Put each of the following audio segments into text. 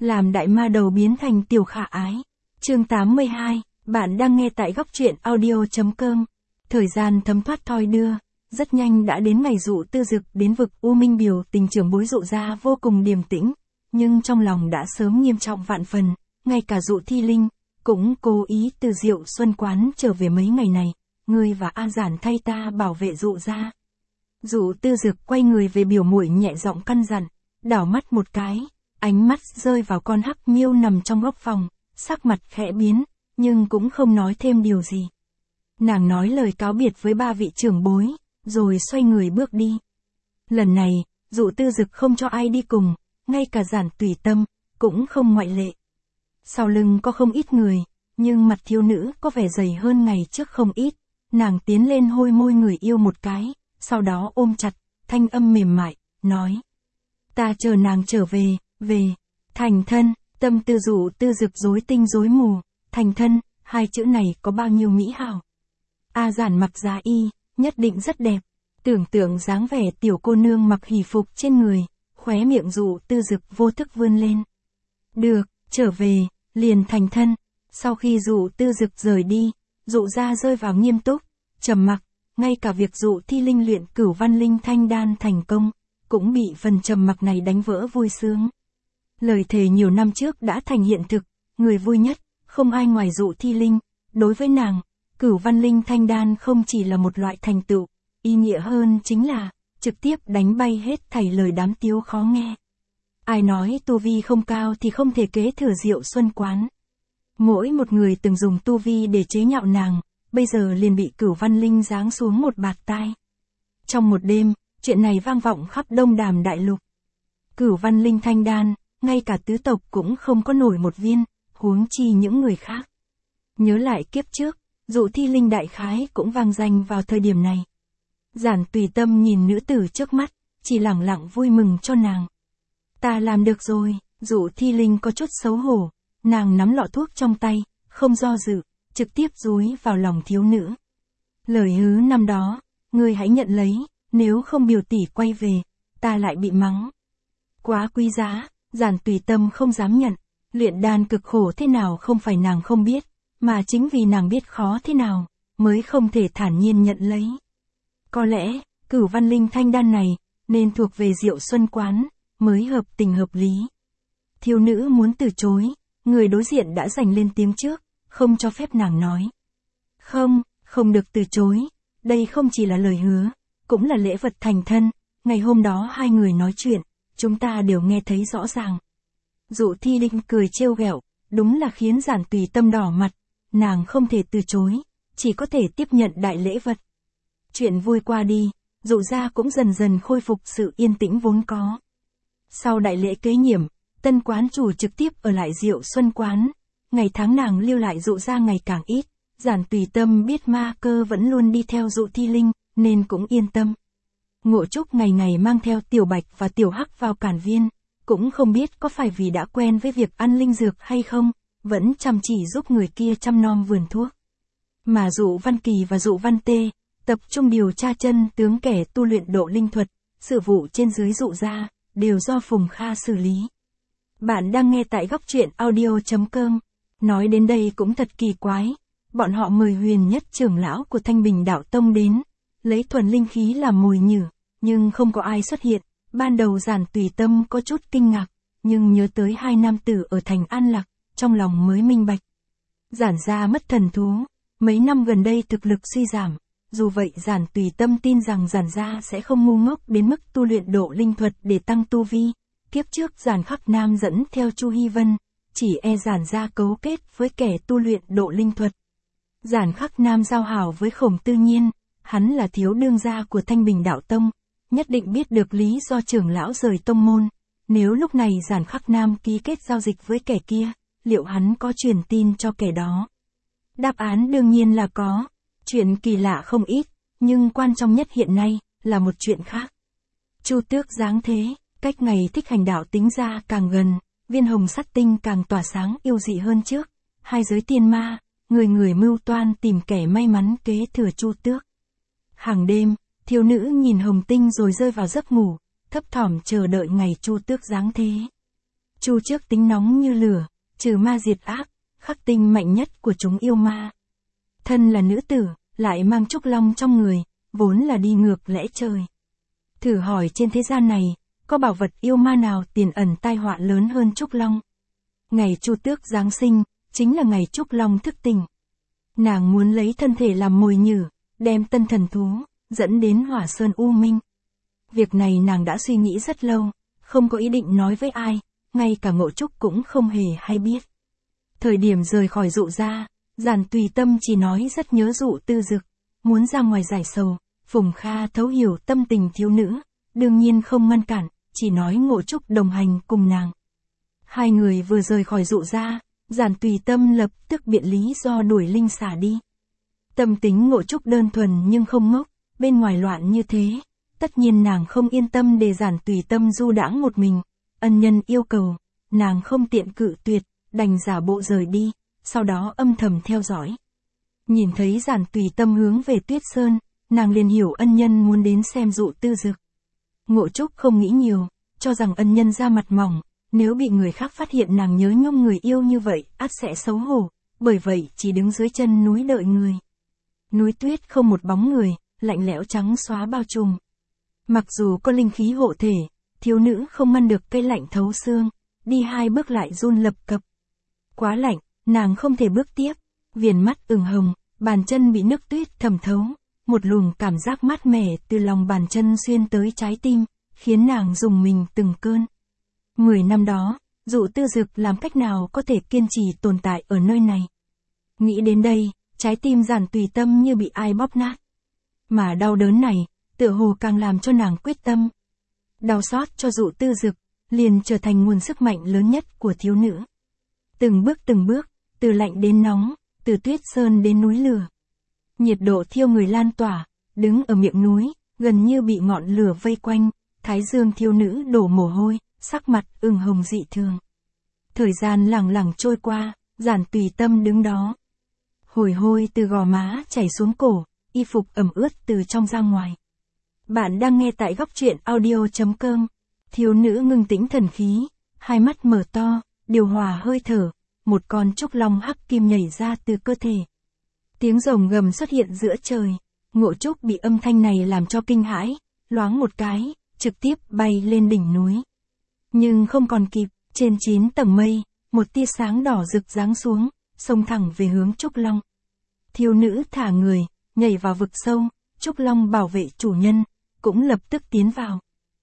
Làm đại ma đầu biến thành tiểu khả ái. Chương 82, bạn đang nghe tại góc truyện audio.com. Thời gian thấm thoát thoi đưa, rất nhanh đã đến ngày Dụ Tư Dực đến vực U Minh biểu tình trưởng bối Dụ gia vô cùng điềm tĩnh, nhưng trong lòng đã sớm nghiêm trọng vạn phần, ngay cả Dụ Thi Linh cũng cố ý từ Diệu Xuân quán trở về mấy ngày này, ngươi và A Giản thay ta bảo vệ Dụ gia. Dụ Tư Dực quay người về biểu muội nhẹ giọng căn dặn, đảo mắt một cái, ánh mắt rơi vào con hắc miêu nằm trong góc phòng, sắc mặt khẽ biến, nhưng cũng không nói thêm điều gì. Nàng nói lời cáo biệt với ba vị trưởng bối, rồi xoay người bước đi. Lần này, Dụ Tư Dực không cho ai đi cùng, ngay cả Giản Tùy Tâm cũng không ngoại lệ. Sau lưng có không ít người, nhưng mặt thiếu nữ có vẻ dày hơn ngày trước không ít. Nàng tiến lên hôi môi người yêu một cái, sau đó ôm chặt, thanh âm mềm mại, nói: ta chờ nàng trở về, thành thân. Tâm tư Dụ Tư Dực rối tinh rối mù, thành thân, hai chữ này có bao nhiêu mỹ hảo. A Giản mặc giá y, nhất định rất đẹp. Tưởng tượng dáng vẻ tiểu cô nương mặc hỷ phục trên người, khóe miệng Dụ Tư Dực vô thức vươn lên. Được, trở về, liền thành thân. Sau khi Dụ Tư Dực rời đi, Dụ gia rơi vào nghiêm túc, trầm mặc, ngay cả việc Dụ Thi Linh luyện Cửu Văn Linh Thanh Đan thành công, cũng bị phần trầm mặc này đánh vỡ vui sướng. Lời thề nhiều năm trước đã thành hiện thực, người vui nhất, không ai ngoài Dụ Thi Linh. Đối với nàng, Cửu Văn Linh Thanh Đan không chỉ là một loại thành tựu, ý nghĩa hơn chính là trực tiếp đánh bay hết thảy lời đám tiếu khó nghe. Ai nói tu vi không cao thì không thể kế thừa Diệu Xuân quán. Mỗi một người từng dùng tu vi để chế nhạo nàng, bây giờ liền bị Cửu Văn Linh giáng xuống một bạt tai. Trong một đêm, chuyện này vang vọng khắp Đông Đàm đại lục. Cửu Văn Linh Thanh Đan, ngay cả tứ tộc cũng không có nổi một viên, huống chi những người khác. Nhớ lại kiếp trước, Dụ Thi Linh đại khái cũng vang danh vào thời điểm này. Giản Tùy Tâm nhìn nữ tử trước mắt, chỉ lẳng lặng vui mừng cho nàng. Ta làm được rồi. Dụ Thi Linh có chút xấu hổ, nàng nắm lọ thuốc trong tay, không do dự, trực tiếp dúi vào lòng thiếu nữ. Lời hứa năm đó, ngươi hãy nhận lấy, nếu không biểu tỷ quay về, ta lại bị mắng. Quá quý giá. Giản Tùy Tâm không dám nhận, luyện đan cực khổ thế nào không phải nàng không biết, mà chính vì nàng biết khó thế nào, mới không thể thản nhiên nhận lấy. Có lẽ, Cửu Văn Linh Thanh Đan này, nên thuộc về Diệu Xuân quán, mới hợp tình hợp lý. Thiếu nữ muốn từ chối, người đối diện đã giành lên tiếng trước, không cho phép nàng nói. Không được từ chối, đây không chỉ là lời hứa, cũng là lễ vật thành thân, ngày hôm đó hai người nói chuyện, chúng ta đều nghe thấy rõ ràng. Dụ Thi Linh cười trêu ghẹo, đúng là khiến Giản Tùy Tâm đỏ mặt, nàng không thể từ chối, chỉ có thể tiếp nhận đại lễ vật. Chuyện vui qua đi, Dụ gia cũng dần dần khôi phục sự yên tĩnh vốn có. Sau đại lễ kế nhiệm, tân quán chủ trực tiếp ở lại Diệu Xuân quán, ngày tháng nàng lưu lại Dụ gia ngày càng ít. Giản Tùy Tâm biết Ma Cơ vẫn luôn đi theo Dụ Thi Linh, nên cũng yên tâm. Ngộ Trúc ngày ngày mang theo Tiểu Bạch và Tiểu Hắc vào Cản Viên, cũng không biết có phải vì đã quen với việc ăn linh dược hay không, vẫn chăm chỉ giúp người kia chăm nom vườn thuốc. Mà Dụ Văn Kỳ và Dụ Văn Tê, tập trung điều tra chân tướng kẻ tu luyện độ linh thuật, sự vụ trên dưới Dụ gia, đều do Phùng Kha xử lý. Bạn đang nghe tại góc truyện audio.com, nói đến đây cũng thật kỳ quái, bọn họ mời Huyền Nhất trưởng lão của Thanh Bình Đạo Tông đến, lấy thuần linh khí làm mồi nhử, nhưng không có ai xuất hiện. Ban đầu Giản Tùy Tâm có chút kinh ngạc, nhưng nhớ tới hai nam tử ở thành An Lạc, trong lòng mới minh bạch. Giản gia mất thần thú, mấy năm gần đây thực lực suy giảm, dù vậy Giản Tùy Tâm tin rằng Giản gia sẽ không ngu ngốc đến mức tu luyện độ linh thuật để tăng tu vi. Kiếp trước Giản Khắc Nam dẫn theo Chu Hy Vân, chỉ e Giản gia cấu kết với kẻ tu luyện độ linh thuật. Giản Khắc Nam giao hảo với Khổng Tư Nhiên, hắn là thiếu đương gia của Thanh Bình Đạo Tông, nhất định biết được lý do trưởng lão rời tông môn. Nếu lúc này Giản Khắc Nam ký kết giao dịch với kẻ kia, liệu hắn có truyền tin cho kẻ đó? Đáp án đương nhiên là có. Chuyện kỳ lạ không ít, nhưng quan trọng nhất hiện nay là một chuyện khác. Chu Tước giáng thế, cách ngày thích hành đạo tính ra càng gần, viên hồng sắt tinh càng tỏa sáng yêu dị hơn trước. Hai giới tiên ma, người người mưu toan tìm kẻ may mắn kế thừa Chu Tước. Hàng đêm, thiếu nữ nhìn hồng tinh rồi rơi vào giấc ngủ, thấp thỏm chờ đợi ngày Chu Tước giáng thế. Chu trước tính nóng như lửa, trừ ma diệt ác, khắc tinh mạnh nhất của chúng yêu ma. Thân là nữ tử, lại mang trúc long trong người, vốn là đi ngược lẽ trời. Thử hỏi trên thế gian này, có bảo vật yêu ma nào tiềm ẩn tai họa lớn hơn trúc long? Ngày Chu Tước Giáng sinh, chính là ngày trúc long thức tỉnh. Nàng muốn lấy thân thể làm mồi nhử, đem tân thần thú, dẫn đến Hỏa Sơn U Minh. Việc này nàng đã suy nghĩ rất lâu, không có ý định nói với ai, ngay cả Ngộ Trúc cũng không hề hay biết. Thời điểm rời khỏi Dụ gia, Giản Tùy Tâm chỉ nói rất nhớ Dụ Tư Dực, muốn ra ngoài giải sầu. Phùng Kha thấu hiểu tâm tình thiếu nữ, đương nhiên không ngăn cản, chỉ nói Ngộ Trúc đồng hành cùng nàng. Hai người vừa rời khỏi Dụ gia, Giản Tùy Tâm lập tức biện lý do đuổi linh xà đi. Tâm tính Ngộ Trúc đơn thuần nhưng không ngốc, bên ngoài loạn như thế, tất nhiên nàng không yên tâm để Giản Tùy Tâm du đãng một mình. Ân nhân yêu cầu, nàng không tiện cự tuyệt, đành giả bộ rời đi, sau đó âm thầm theo dõi. Nhìn thấy Giản Tùy Tâm hướng về Tuyết Sơn, nàng liền hiểu ân nhân muốn đến xem Dụ Tư Dực. Ngộ Trúc không nghĩ nhiều, cho rằng ân nhân da mặt mỏng, nếu bị người khác phát hiện nàng nhớ nhung người yêu như vậy, ắt sẽ xấu hổ, bởi vậy chỉ đứng dưới chân núi đợi người. Núi tuyết không một bóng người, lạnh lẽo trắng xóa bao trùm. Mặc dù có linh khí hộ thể, thiếu nữ không ngăn được cây lạnh thấu xương, đi hai bước lại run lập cập. Quá lạnh, nàng không thể bước tiếp, viền mắt ửng hồng, bàn chân bị nước tuyết thẩm thấu, một luồng cảm giác mát mẻ từ lòng bàn chân xuyên tới trái tim, khiến nàng rùng mình từng cơn. 10 năm đó, Dụ Tư Dực làm cách nào có thể kiên trì tồn tại ở nơi này? Nghĩ đến đây, trái tim Giản Tùy Tâm như bị ai bóp nát. Mà đau đớn này, tựa hồ càng làm cho nàng quyết tâm. Đau xót cho Dụ Tư Dực, liền trở thành nguồn sức mạnh lớn nhất của thiếu nữ. Từng bước, từ lạnh đến nóng, từ tuyết sơn đến núi lửa. Nhiệt độ thiêu người lan tỏa, đứng ở miệng núi, gần như bị ngọn lửa vây quanh, thái dương thiếu nữ đổ mồ hôi, sắc mặt ửng hồng dị thường. Thời gian lẳng lặng trôi qua, Giản Tùy Tâm đứng đó. Hồi hôi từ gò má chảy xuống cổ, y phục ẩm ướt từ trong ra ngoài. Bạn đang nghe tại góc truyện audio.com. Thiếu nữ ngưng tĩnh thần khí, hai mắt mở to, điều hòa hơi thở, một con trúc long hắc kim nhảy ra từ cơ thể. Tiếng rồng gầm xuất hiện giữa trời, Ngộ Trúc bị âm thanh này làm cho kinh hãi, loáng một cái, trực tiếp bay lên đỉnh núi. Nhưng không còn kịp, trên 9 tầng mây, một tia sáng đỏ rực giáng xuống, xông thẳng về hướng trúc long. Thiếu nữ thả người, nhảy vào vực sâu, trúc long bảo vệ chủ nhân, cũng lập tức tiến vào.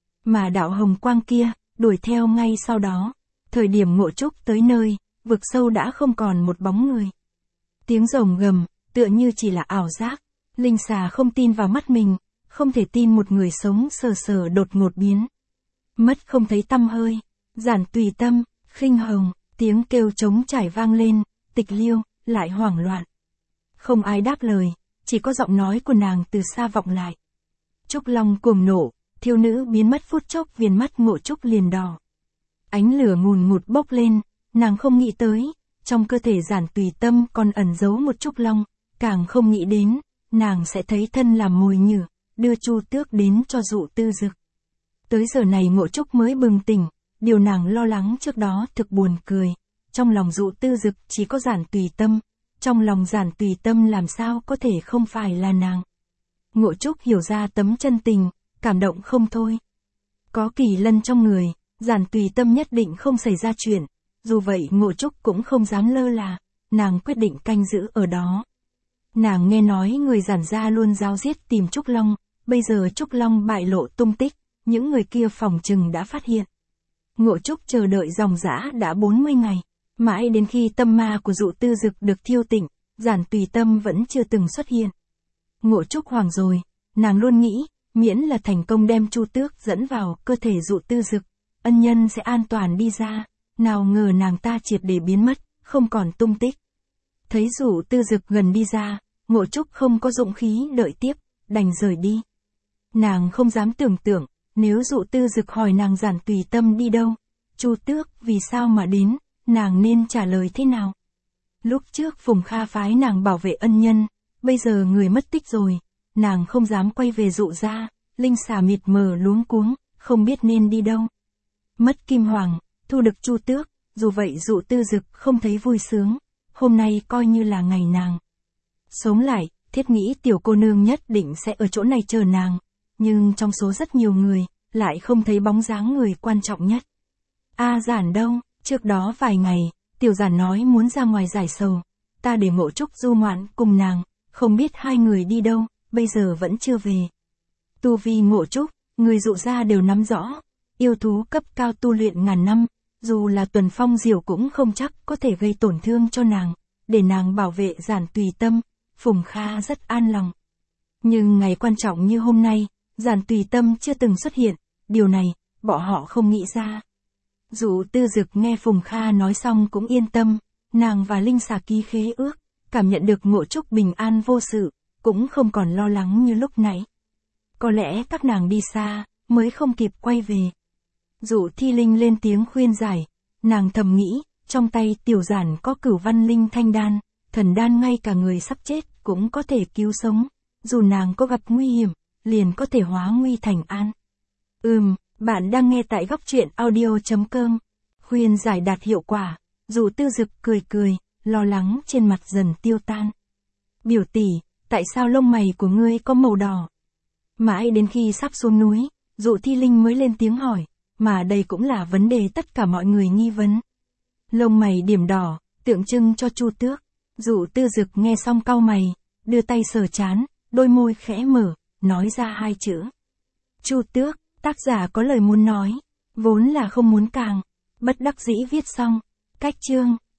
Mà đạo hồng quang kia, đuổi theo ngay sau đó. Thời điểm Ngộ Trúc tới nơi, vực sâu đã không còn một bóng người. Tiếng rồng gầm, tựa như chỉ là ảo giác. Linh xà không tin vào mắt mình, không thể tin một người sống sờ sờ đột ngột biến. Mất không thấy tăm hơi. Giản Tùy Tâm, khinh hồng, tiếng kêu trống trải vang lên, Tịch Liêu, lại hoảng loạn. Không ai đáp lời, chỉ có giọng nói của nàng từ xa vọng lại. Trúc long cuồng nổ, thiếu nữ biến mất phút chốc, viền mắt Ngộ Trúc liền đỏ. Ánh lửa ngùn ngụt bốc lên, nàng không nghĩ tới, trong cơ thể Giản Tùy Tâm còn ẩn giấu một trúc long, càng không nghĩ đến, nàng sẽ thấy thân làm mồi nhử, đưa Chu Tước đến cho Dụ Tư Dực. Tới giờ này Ngộ Trúc mới bừng tỉnh, điều nàng lo lắng trước đó thực buồn cười. Trong lòng Dụ Tư Dực chỉ có Giản Tùy Tâm, trong lòng Giản Tùy Tâm làm sao có thể không phải là nàng. Ngộ Trúc hiểu ra tấm chân tình, cảm động không thôi. Có Kỳ Lân trong người, Giản Tùy Tâm nhất định không xảy ra chuyện, dù vậy Ngộ Trúc cũng không dám lơ là, nàng quyết định canh giữ ở đó. Nàng nghe nói người Giản gia luôn ráo riết tìm Trúc Long, bây giờ Trúc Long bại lộ tung tích, những người kia phỏng chừng đã phát hiện. Ngộ Trúc chờ đợi dòng dã đã 40 ngày, mãi đến khi tâm ma của Dụ Tư Dực được thiêu tỉnh, Giản Tùy Tâm vẫn chưa từng xuất hiện. Ngộ Trúc hoảng rồi, nàng luôn nghĩ, miễn là thành công đem Chu Tước dẫn vào cơ thể Dụ Tư Dực, ân nhân sẽ an toàn đi ra, nào ngờ nàng ta triệt để biến mất, không còn tung tích. Thấy Dụ Tư Dực gần đi ra, Ngộ Trúc không có dũng khí đợi tiếp, đành rời đi. Nàng không dám tưởng tượng, nếu Dụ Tư Dực hỏi nàng Giản Tùy Tâm đi đâu, Chu Tước vì sao mà đến, nàng nên trả lời thế nào? Lúc trước Phùng Kha phái nàng bảo vệ ân nhân, bây giờ người mất tích rồi, nàng không dám quay về Dụ gia, linh xà mịt mờ luống cuống, không biết nên đi đâu. Mất kim hoàng, thu được Chu Tước, dù vậy Dụ Tư Dực không thấy vui sướng, hôm nay coi như là ngày nàng sống lại, thiết nghĩ tiểu cô nương nhất định sẽ ở chỗ này chờ nàng, nhưng trong số rất nhiều người, lại không thấy bóng dáng người quan trọng nhất. A Giản đâu, trước đó vài ngày, tiểu Giản nói muốn ra ngoài giải sầu, ta để Mộ Trúc du ngoạn cùng nàng, không biết hai người đi đâu, bây giờ vẫn chưa về. Tu vi Mộ Trúc, người Dụ gia đều nắm rõ, yêu thú cấp cao tu luyện ngàn năm, dù là Tuần Phong Diều cũng không chắc có thể gây tổn thương cho nàng, để nàng bảo vệ Giản tùy tâm, Phùng Kha rất an lòng. Nhưng ngày quan trọng như hôm nay, Giản tùy tâm chưa từng xuất hiện, điều này, bọn họ không nghĩ ra. Dụ Tư Dực nghe Phùng Kha nói xong cũng yên tâm, nàng và Linh Xà ký khế ước, cảm nhận được Mộ Trúc bình an vô sự, cũng không còn lo lắng như lúc nãy. Có lẽ các nàng đi xa, mới không kịp quay về. Dụ Thi Linh lên tiếng khuyên giải, nàng thầm nghĩ, trong tay tiểu Giản có Cửu Văn Linh Thanh Đan, thần đan ngay cả người sắp chết cũng có thể cứu sống, dù nàng có gặp nguy hiểm, liền có thể hóa nguy thành an. Bạn đang nghe tại góc truyện audio.com. Khuyên giải đạt hiệu quả, Dụ Tư Dực cười cười, lo lắng trên mặt dần tiêu tan. Biểu tỷ, tại sao lông mày của ngươi có màu đỏ? Mãi đến khi sắp xuống núi, Dụ Thi Linh mới lên tiếng hỏi, mà đây cũng là vấn đề tất cả mọi người nghi vấn. Lông mày điểm đỏ, tượng trưng cho Chu Tước. Dụ Tư Dực nghe xong cau mày, đưa tay sờ trán, đôi môi khẽ mở, nói ra hai chữ. Chu Tước, tác giả có lời muốn nói, vốn là không muốn càng, bất đắc dĩ viết xong. Cách chương